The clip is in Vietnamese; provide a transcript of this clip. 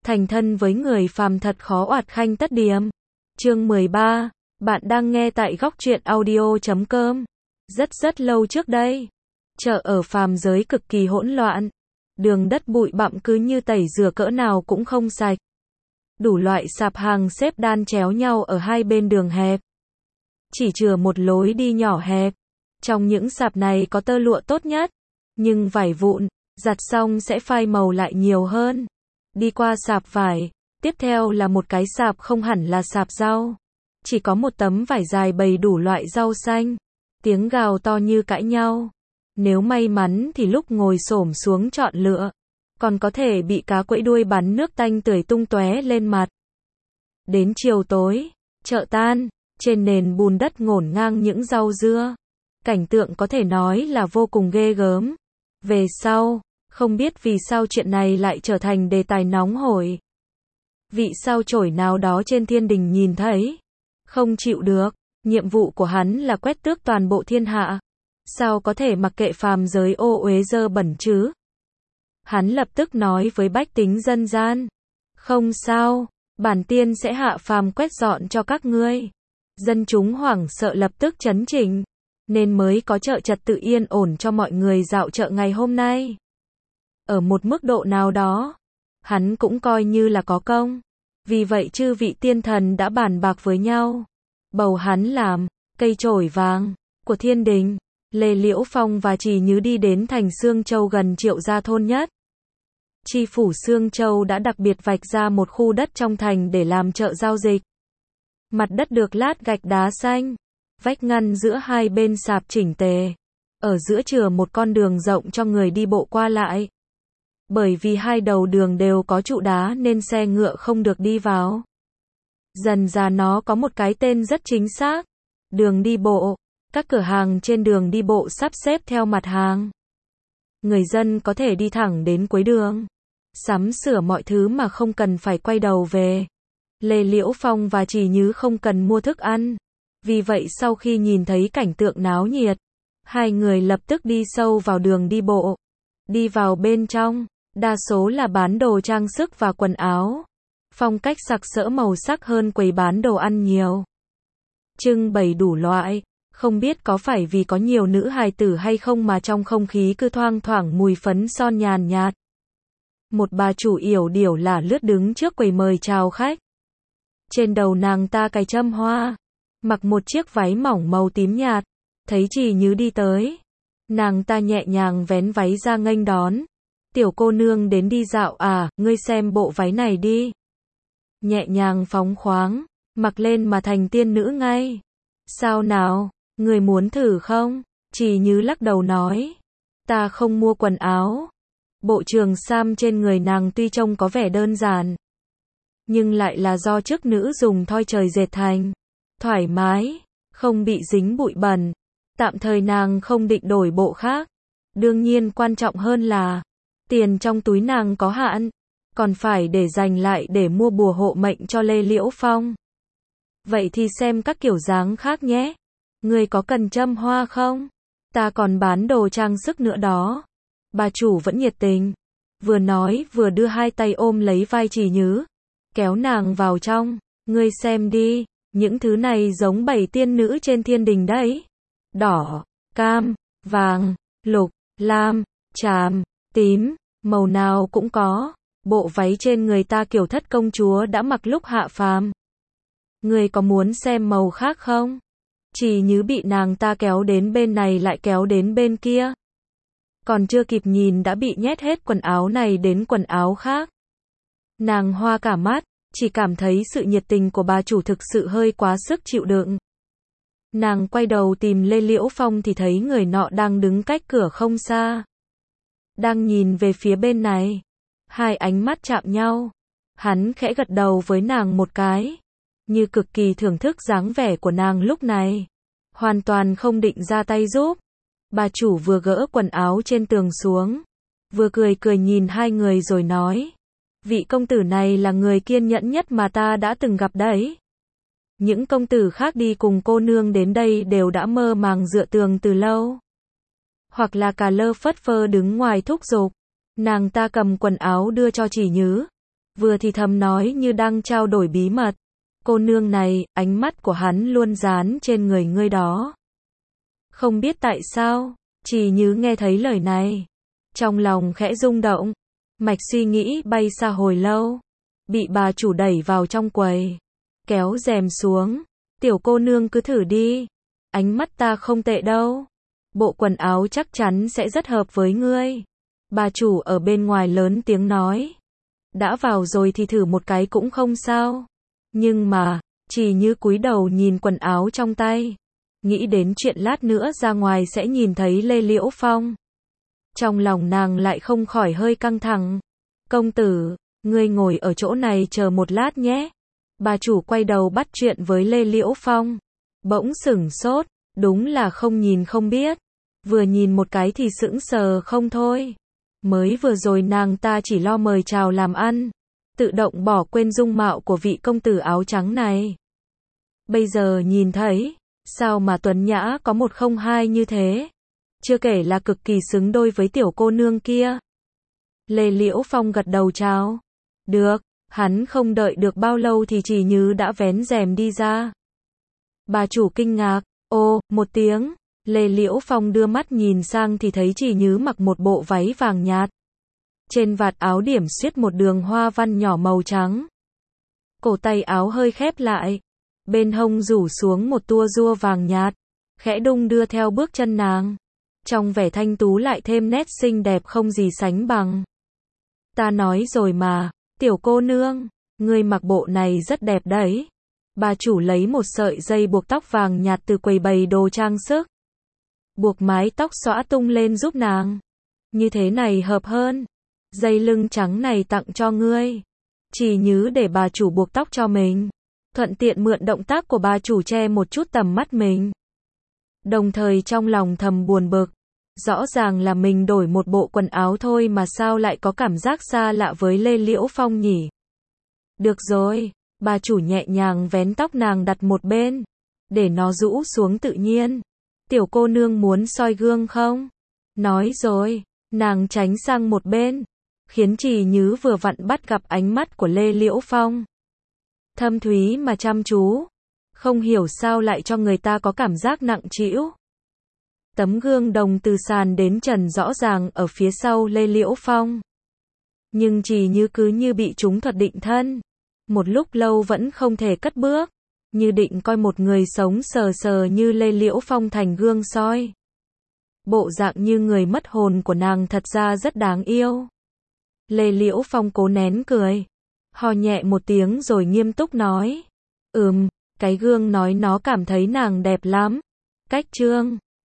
thành thân với người phàm thật khó oạt khanh tất điềm. Chương 13, bạn đang nghe tại góc truyện audio.com. Rất lâu trước đây, chợ ở phàm giới cực kỳ hỗn loạn. Đường đất bụi bặm cứ như tẩy rửa cỡ nào cũng không sạch. Đủ loại sạp hàng xếp đan chéo nhau ở hai bên đường hẹp. Chỉ chừa một lối đi nhỏ hẹp. Trong những sạp này có tơ lụa tốt nhất, nhưng vải vụn, giặt xong sẽ phai màu lại nhiều hơn. Đi qua sạp vải, tiếp theo là một cái sạp không hẳn là sạp rau. Chỉ có một tấm vải dài bày đủ loại rau xanh. Tiếng gào to như cãi nhau. Nếu may mắn thì lúc ngồi xổm xuống chọn lựa, còn có thể bị cá quẫy đuôi bắn nước tanh tưởi tung tóe lên mặt. Đến chiều tối, chợ tan, trên nền bùn đất ngổn ngang những rau dưa. Cảnh tượng có thể nói là vô cùng ghê gớm. Về sau, không biết vì sao chuyện này lại trở thành đề tài nóng hổi. Vị sao chổi nào đó trên thiên đình nhìn thấy, không chịu được, nhiệm vụ của hắn là quét tước toàn bộ thiên hạ. Sao có thể mặc kệ phàm giới ô uế dơ bẩn chứ? Hắn lập tức nói với bách tính dân gian. Không sao, bản tiên sẽ hạ phàm quét dọn cho các ngươi. Dân chúng hoảng sợ lập tức chấn chỉnh, nên mới có chợ trật tự yên ổn cho mọi người dạo chợ ngày hôm nay. Ở một mức độ nào đó, hắn cũng coi như là có công. Vì vậy chư vị tiên thần đã bàn bạc với nhau, bầu hắn làm cây chổi vàng của thiên đình. Lê Liễu Phong và Trì Nhứ đi đến thành Sương Châu gần Triệu Gia thôn nhất. Tri phủ Sương Châu đã đặc biệt vạch ra một khu đất trong thành để làm chợ giao dịch. Mặt đất được lát gạch đá xanh, vách ngăn giữa hai bên sạp chỉnh tề. Ở giữa chừa một con đường rộng cho người đi bộ qua lại. Bởi vì hai đầu đường đều có trụ đá nên xe ngựa không được đi vào. Dần ra nó có một cái tên rất chính xác, đường đi bộ. Các cửa hàng trên đường đi bộ sắp xếp theo mặt hàng. Người dân có thể đi thẳng đến cuối đường, sắm sửa mọi thứ mà không cần phải quay đầu về. Lê Liễu Phong và Trì Nhứ không cần mua thức ăn. Vì vậy sau khi nhìn thấy cảnh tượng náo nhiệt, hai người lập tức đi sâu vào đường đi bộ. Đi vào bên trong, đa số là bán đồ trang sức và quần áo. Phong cách sặc sỡ màu sắc hơn quầy bán đồ ăn nhiều. Trưng bày đủ loại. Không biết có phải vì có nhiều nữ hài tử hay không mà trong không khí cứ thoang thoảng mùi phấn son nhàn nhạt. Một bà chủ yểu điểu lả lướt đứng trước quầy mời chào khách. Trên đầu nàng ta cài châm hoa, mặc một chiếc váy mỏng màu tím nhạt. Thấy Trì Nhứ đi tới, nàng ta nhẹ nhàng vén váy ra nghênh đón. Tiểu cô nương đến đi dạo à, ngươi xem bộ váy này đi. Nhẹ nhàng phóng khoáng, mặc lên mà thành tiên nữ ngay. Sao nào? Người muốn thử không? Trì Nhứ lắc đầu nói. Ta không mua quần áo. Bộ trường sam trên người nàng tuy trông có vẻ đơn giản, nhưng lại là do chức nữ dùng thoi trời dệt thành. Thoải mái, không bị dính bụi bẩn. Tạm thời nàng không định đổi bộ khác. Đương nhiên quan trọng hơn là, tiền trong túi nàng có hạn, còn phải để dành lại để mua bùa hộ mệnh cho Lê Liễu Phong. Vậy thì xem các kiểu dáng khác nhé. Người có cần châm hoa không? Ta còn bán đồ trang sức nữa đó. Bà chủ vẫn nhiệt tình. Vừa nói vừa đưa hai tay ôm lấy vai Trì Nhứ, kéo nàng vào trong. Ngươi xem đi, những thứ này giống 7 tiên nữ trên thiên đình đấy. Đỏ, cam, vàng, lục, lam, tràm, tím, màu nào cũng có. Bộ váy trên người ta kiểu thất công chúa đã mặc lúc hạ phàm. Ngươi có muốn xem màu khác không? Trì Nhứ bị nàng ta kéo đến bên này lại kéo đến bên kia. Còn chưa kịp nhìn đã bị nhét hết quần áo này đến quần áo khác. Nàng hoa cả mắt, chỉ cảm thấy sự nhiệt tình của bà chủ thực sự hơi quá sức chịu đựng. Nàng quay đầu tìm Lê Liễu Phong thì thấy người nọ đang đứng cách cửa không xa. Đang nhìn về phía bên này. Hai ánh mắt chạm nhau. Hắn khẽ gật đầu với nàng một cái, như cực kỳ thưởng thức dáng vẻ của nàng lúc này. Hoàn toàn không định ra tay giúp. Bà chủ vừa gỡ quần áo trên tường xuống, vừa cười cười nhìn hai người rồi nói. Vị công tử này là người kiên nhẫn nhất mà ta đã từng gặp đấy. Những công tử khác đi cùng cô nương đến đây đều đã mơ màng dựa tường từ lâu. Hoặc là cả lơ phất phơ đứng ngoài thúc giục. Nàng ta cầm quần áo đưa cho Trì Nhứ. vừa thì thầm nói như đang trao đổi bí mật. Cô nương này, ánh mắt của hắn luôn dán trên người ngươi đó. Không biết tại sao, Chỉ Như nghe thấy lời này, trong lòng khẽ rung động, mạch suy nghĩ bay xa hồi lâu, bị bà chủ đẩy vào trong quầy, kéo rèm xuống, tiểu cô nương cứ thử đi, ánh mắt ta không tệ đâu, bộ quần áo chắc chắn sẽ rất hợp với ngươi. Bà chủ ở bên ngoài lớn tiếng nói, đã vào rồi thì thử một cái cũng không sao. Nhưng mà, Chỉ Như cúi đầu nhìn quần áo trong tay, nghĩ đến chuyện lát nữa ra ngoài sẽ nhìn thấy Lê Liễu Phong. Trong lòng nàng lại không khỏi hơi căng thẳng. Công tử, ngươi ngồi ở chỗ này chờ một lát nhé. Bà chủ quay đầu bắt chuyện với Lê Liễu Phong. Bỗng sửng sốt, đúng là không nhìn không biết. Vừa nhìn một cái thì sững sờ không thôi. Mới vừa rồi nàng ta chỉ lo mời chào làm ăn, tự động bỏ quên dung mạo của vị công tử áo trắng này. Bây giờ nhìn thấy, sao mà tuấn nhã có một không hai như thế. Chưa kể là cực kỳ xứng đôi với tiểu cô nương kia. Lê Liễu Phong gật đầu chào. Được, hắn không đợi được bao lâu thì Chỉ Như đã vén rèm đi ra. Bà chủ kinh ngạc, ô, một tiếng. Lê Liễu Phong đưa mắt nhìn sang thì thấy Chỉ Như mặc một bộ váy vàng nhạt. Trên vạt áo điểm xuyết một đường hoa văn nhỏ màu trắng. Cổ tay áo hơi khép lại. Bên hông rủ xuống một tua rua vàng nhạt. Khẽ đung đưa theo bước chân nàng. Trong vẻ thanh tú lại thêm nét xinh đẹp không gì sánh bằng. Ta nói rồi mà, tiểu cô nương, ngươi mặc bộ này rất đẹp đấy. Bà chủ lấy một sợi dây buộc tóc vàng nhạt từ quầy bày đồ trang sức. Buộc mái tóc xõa tung lên giúp nàng. Như thế này hợp hơn. Dây lưng trắng này tặng cho ngươi. Chỉ Như để bà chủ buộc tóc cho mình. Thuận tiện mượn động tác của bà chủ che một chút tầm mắt mình. Đồng thời trong lòng thầm buồn bực. Rõ ràng là mình đổi một bộ quần áo thôi mà sao lại có cảm giác xa lạ với Lê Liễu Phong nhỉ? Được rồi, bà chủ nhẹ nhàng vén tóc nàng đặt một bên. Để nó rũ xuống tự nhiên. Tiểu cô nương muốn soi gương không? Nói rồi, nàng tránh sang một bên. Khiến Chỉ Như vừa vặn bắt gặp ánh mắt của Lê Liễu Phong. Thâm thúy mà chăm chú. Không hiểu sao lại cho người ta có cảm giác nặng trĩu. Tấm gương đồng từ sàn đến trần rõ ràng ở phía sau Lê Liễu Phong. Nhưng Chỉ Như cứ như bị trúng thuật định thân. Một lúc lâu vẫn không thể cất bước. Như định coi một người sống sờ sờ như Lê Liễu Phong thành gương soi. Bộ dạng như người mất hồn của nàng thật ra rất đáng yêu. Lê Liễu Phong cố nén cười. Ho nhẹ một tiếng rồi nghiêm túc nói. Cái gương nói nó cảm thấy nàng đẹp lắm. Cách trương.